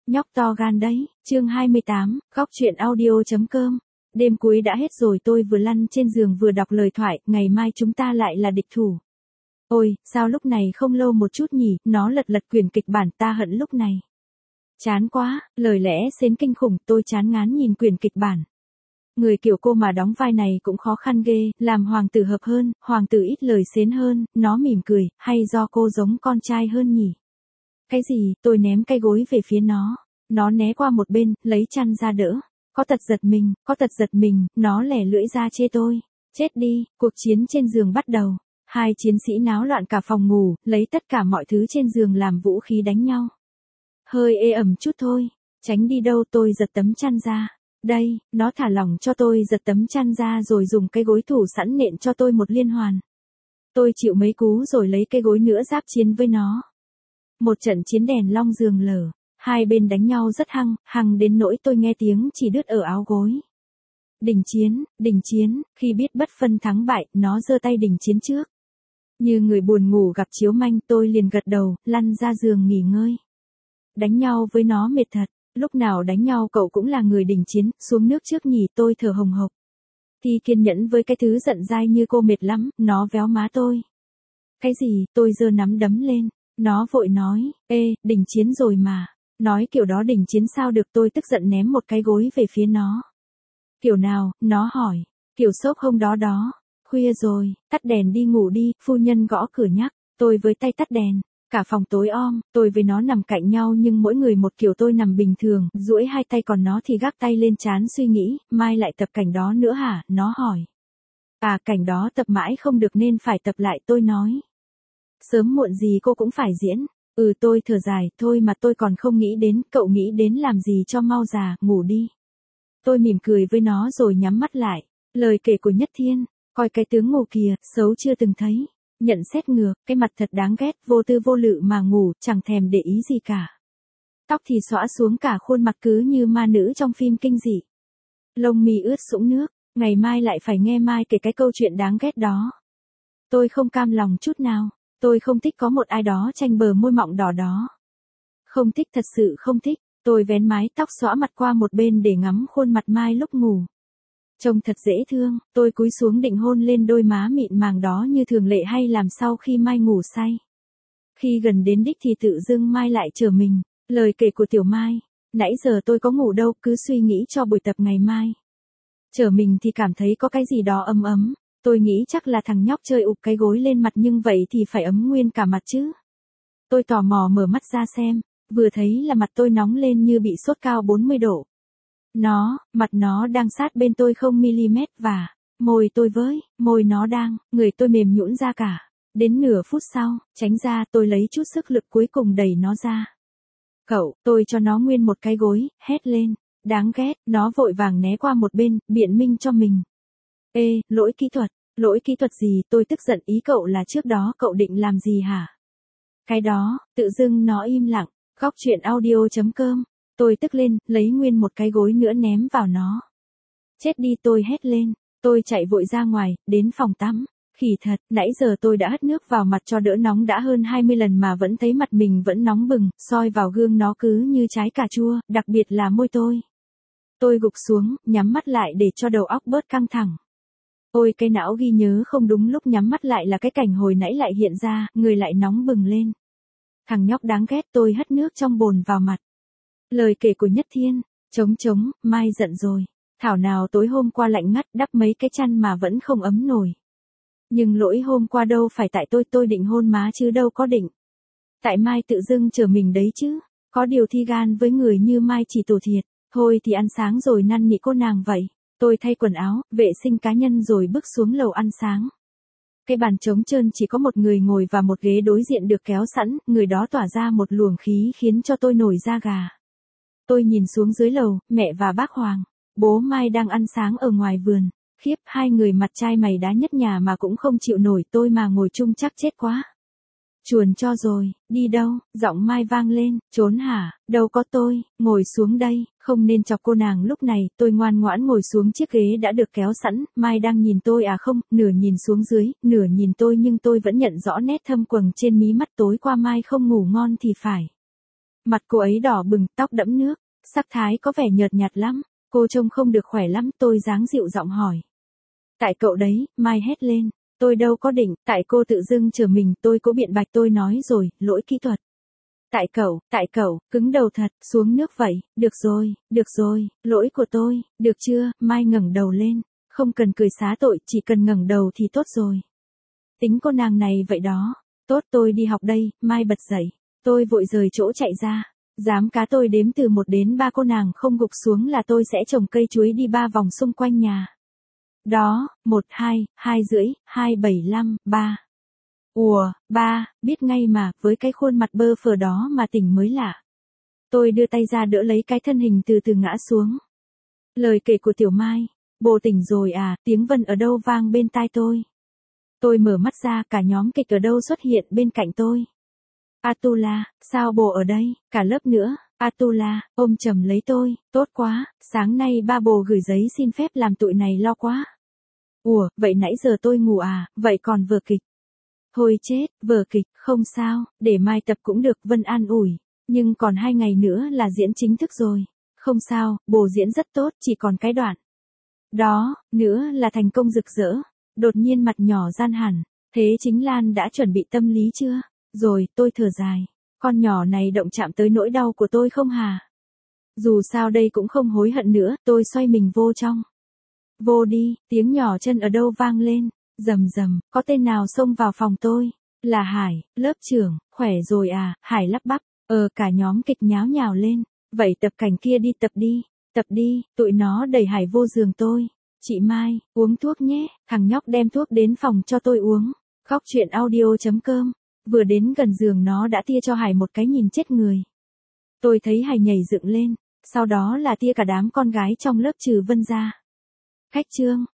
Nhóc to gan đấy, chương 28, góc chuyện audio.com. Đêm cuối đã hết rồi, tôi vừa lăn trên giường vừa đọc lời thoại, ngày mai chúng ta lại là địch thủ. Ôi, sao lúc này không lâu một chút nhỉ, nó lật lật quyển kịch bản, ta hận lúc này. Chán quá, lời lẽ xến kinh khủng, tôi chán ngán nhìn quyển kịch bản. Người kiểu cô mà đóng vai này cũng khó khăn ghê, làm hoàng tử hợp hơn, hoàng tử ít lời xến hơn, nó mỉm cười, hay do cô giống con trai hơn nhỉ? Cái gì, tôi ném cái gối về phía nó né qua một bên, lấy chăn ra đỡ. Có tật giật mình, nó lẻ lưỡi ra chê tôi. Chết đi, cuộc chiến trên giường bắt đầu. Hai chiến sĩ náo loạn cả phòng ngủ, lấy tất cả mọi thứ trên giường làm vũ khí đánh nhau. Hơi ê ẩm chút thôi, tránh đi đâu, tôi giật tấm chăn ra. Đây, nó thả lỏng cho tôi giật tấm chăn ra rồi dùng cái gối thủ sẵn nện cho tôi một liên hoàn. Tôi chịu mấy cú rồi lấy cái gối nữa giáp chiến với nó. Một trận chiến đèn long giường lở, hai bên đánh nhau rất hăng đến nỗi tôi nghe tiếng chỉ đứt ở áo gối. Đình chiến, khi biết bất phân thắng bại, nó giơ tay đình chiến trước. Như người buồn ngủ gặp chiếu manh, tôi liền gật đầu, lăn ra giường nghỉ ngơi. Đánh nhau với nó mệt thật, lúc nào đánh nhau cậu cũng là người đình chiến, xuống nước trước nhỉ, tôi thở hồng hộc. Thì kiên nhẫn với cái thứ giận dai như cô mệt lắm, nó véo má tôi. Cái gì, tôi giơ nắm đấm lên. Nó vội nói, ê, đình chiến rồi mà. Nói kiểu đó đình chiến sao được, tôi tức giận ném một cái gối về phía nó. Kiểu nào, nó hỏi. Kiểu xốp hông đó. Khuya rồi, tắt đèn đi ngủ đi, phu nhân gõ cửa nhắc. Tôi với tay tắt đèn. Cả phòng tối om, tôi với nó nằm cạnh nhau nhưng mỗi người một kiểu, tôi nằm bình thường, duỗi hai tay còn nó thì gác tay lên trán suy nghĩ, mai lại tập cảnh đó nữa hả, nó hỏi. À, cảnh đó tập mãi không được nên phải tập lại, tôi nói. Sớm muộn gì cô cũng phải diễn. Tôi thở dài, thôi mà tôi còn không nghĩ đến, cậu nghĩ đến làm gì cho mau già, ngủ đi. Tôi mỉm cười với nó rồi nhắm mắt lại. Lời kể của Nhất Thiên, coi cái tướng ngủ kìa, xấu chưa từng thấy. Nhận xét ngược, cái mặt thật đáng ghét, vô tư vô lự mà ngủ, chẳng thèm để ý gì cả. Tóc thì xõa xuống cả khuôn mặt cứ như ma nữ trong phim kinh dị. Lông mi ướt sũng nước, ngày mai lại phải nghe Mai kể cái câu chuyện đáng ghét đó. Tôi không cam lòng chút nào. Tôi không thích có một ai đó tranh bờ môi mọng đỏ đó. Không thích, thật sự không thích. Tôi vén mái tóc xõa mặt qua một bên để ngắm khuôn mặt Mai lúc ngủ. Trông thật dễ thương, tôi cúi xuống định hôn lên đôi má mịn màng đó như thường lệ hay làm sau khi Mai ngủ say. Khi gần đến đích thì tự dưng Mai lại chở mình. Lời kể của Tiểu Mai, nãy giờ tôi có ngủ đâu, cứ suy nghĩ cho buổi tập ngày mai. Chở mình thì cảm thấy có cái gì đó ấm ấm. Tôi nghĩ chắc là thằng nhóc chơi ụp cái gối lên mặt, nhưng vậy thì phải ấm nguyên cả mặt chứ. Tôi tò mò mở mắt ra xem, vừa thấy là mặt tôi nóng lên như bị sốt cao 40 độ. Mặt nó đang sát bên tôi 0mm và môi tôi với môi nó đang, người tôi mềm nhũn ra cả. Đến nửa phút sau, tránh ra, tôi lấy chút sức lực cuối cùng đẩy nó ra. Cậu, tôi cho nó nguyên một cái gối, hét lên, đáng ghét, nó vội vàng né qua một bên, biện minh cho mình. Ê, lỗi kỹ thuật gì, tôi tức giận, ý cậu là trước đó cậu định làm gì hả? Cái đó, tự dưng nó im lặng, góc chuyện audio.com, tôi tức lên, lấy nguyên một cái gối nữa ném vào nó. Chết đi, tôi hét lên, tôi chạy vội ra ngoài, đến phòng tắm. Khỉ thật, nãy giờ tôi đã hất nước vào mặt cho đỡ nóng đã hơn 20 lần mà vẫn thấy mặt mình vẫn nóng bừng, soi vào gương nó cứ như trái cà chua, đặc biệt là môi tôi. Tôi gục xuống, nhắm mắt lại để cho đầu óc bớt căng thẳng. Ôi, cái não ghi nhớ không đúng, lúc nhắm mắt lại là cái cảnh hồi nãy lại hiện ra, người lại nóng bừng lên. Thằng nhóc đáng ghét, tôi hất nước trong bồn vào mặt. Lời kể của Nhất Thiên, trống, Mai giận rồi. Thảo nào tối hôm qua lạnh ngắt, đắp mấy cái chăn mà vẫn không ấm nổi. Nhưng lỗi hôm qua đâu phải tại tôi định hôn má chứ đâu có định. Tại Mai tự dưng chở mình đấy chứ, có điều thi gan với người như Mai chỉ tổ thiệt. Thôi thì ăn sáng rồi năn nỉ cô nàng vậy. Tôi thay quần áo, vệ sinh cá nhân rồi bước xuống lầu ăn sáng. Cái bàn trống trơn chỉ có một người ngồi và một ghế đối diện được kéo sẵn, người đó tỏa ra một luồng khí khiến cho tôi nổi da gà. Tôi nhìn xuống dưới lầu, mẹ và bác Hoàng, bố Mai đang ăn sáng ở ngoài vườn. Khiếp, hai người mặt trai mày đá nhất nhà mà cũng không chịu nổi tôi mà ngồi chung chắc chết quá. Chuồn cho rồi, đi đâu, giọng Mai vang lên, trốn hả, đâu có tôi, ngồi xuống đây, không nên chọc cô nàng lúc này, tôi ngoan ngoãn ngồi xuống chiếc ghế đã được kéo sẵn, Mai đang nhìn tôi à không, nửa nhìn xuống dưới, nửa nhìn tôi nhưng tôi vẫn nhận rõ nét thâm quầng trên mí mắt, tối qua Mai không ngủ ngon thì phải. Mặt cô ấy đỏ bừng, tóc đẫm nước, sắc thái có vẻ nhợt nhạt lắm. Cô trông không được khỏe lắm, tôi dáng dịu giọng hỏi. Tại cậu đấy, Mai hét lên. Tôi đâu có định, tại cô tự dưng chở mình, tôi cố biện bạch tôi nói rồi, lỗi kỹ thuật. Tại cậu, cứng đầu thật, xuống nước vậy, được rồi, lỗi của tôi, được chưa, Mai ngẩng đầu lên, không cần cười xá tội, chỉ cần ngẩng đầu thì tốt rồi. Tính cô nàng này vậy đó, tốt tôi đi học đây, Mai bật dậy, tôi vội rời chỗ chạy ra, dám cá tôi đếm từ 1 đến 3 cô nàng không gục xuống là tôi sẽ trồng cây chuối đi 3 vòng xung quanh nhà. Đó, 1, 2, 2 rưỡi, 2 75, 3. Ùa, 3, biết ngay mà, với cái khuôn mặt bơ phờ đó mà tỉnh mới lạ. Tôi đưa tay ra đỡ lấy cái thân hình từ từ ngã xuống. Lời kể của Tiểu Mai, bồ tỉnh rồi à, tiếng Vân ở đâu vang bên tai tôi. Tôi mở mắt ra, cả nhóm kịch ở đâu xuất hiện bên cạnh tôi. Atula, sao bồ ở đây, cả lớp nữa, Atula, ôm chầm lấy tôi, tốt quá, sáng nay ba bồ gửi giấy xin phép làm tụi này lo quá. Ủa, vậy nãy giờ tôi ngủ à, vậy còn vở kịch. Thôi chết, vở kịch, không sao, để mai tập cũng được, Vân an ủi. Nhưng còn 2 ngày nữa là diễn chính thức rồi. Không sao, bồ diễn rất tốt, chỉ còn cái đoạn. Đó, nữa là thành công rực rỡ. Đột nhiên mặt nhỏ gian hẳn. Thế chính Lan đã chuẩn bị tâm lý chưa? Rồi, tôi thở dài. Con nhỏ này động chạm tới nỗi đau của tôi không hả? Dù sao đây cũng không hối hận nữa, tôi xoay mình vô trong. Vô đi, tiếng nhỏ chân ở đâu vang lên. Rầm rầm, có tên nào xông vào phòng tôi? Là Hải, lớp trưởng, khỏe rồi à? Hải lắp bắp. Cả nhóm kịch nháo nhào lên. Vậy tập cảnh kia đi, tập đi, tụi nó đẩy Hải vô giường tôi. Chị Mai, uống thuốc nhé, thằng nhóc đem thuốc đến phòng cho tôi uống. Góc chuyện audio.com. Vừa đến gần giường nó đã tia cho Hải một cái nhìn chết người. Tôi thấy Hải nhảy dựng lên, sau đó là tia cả đám con gái trong lớp trừ Vân ra. Khách trương,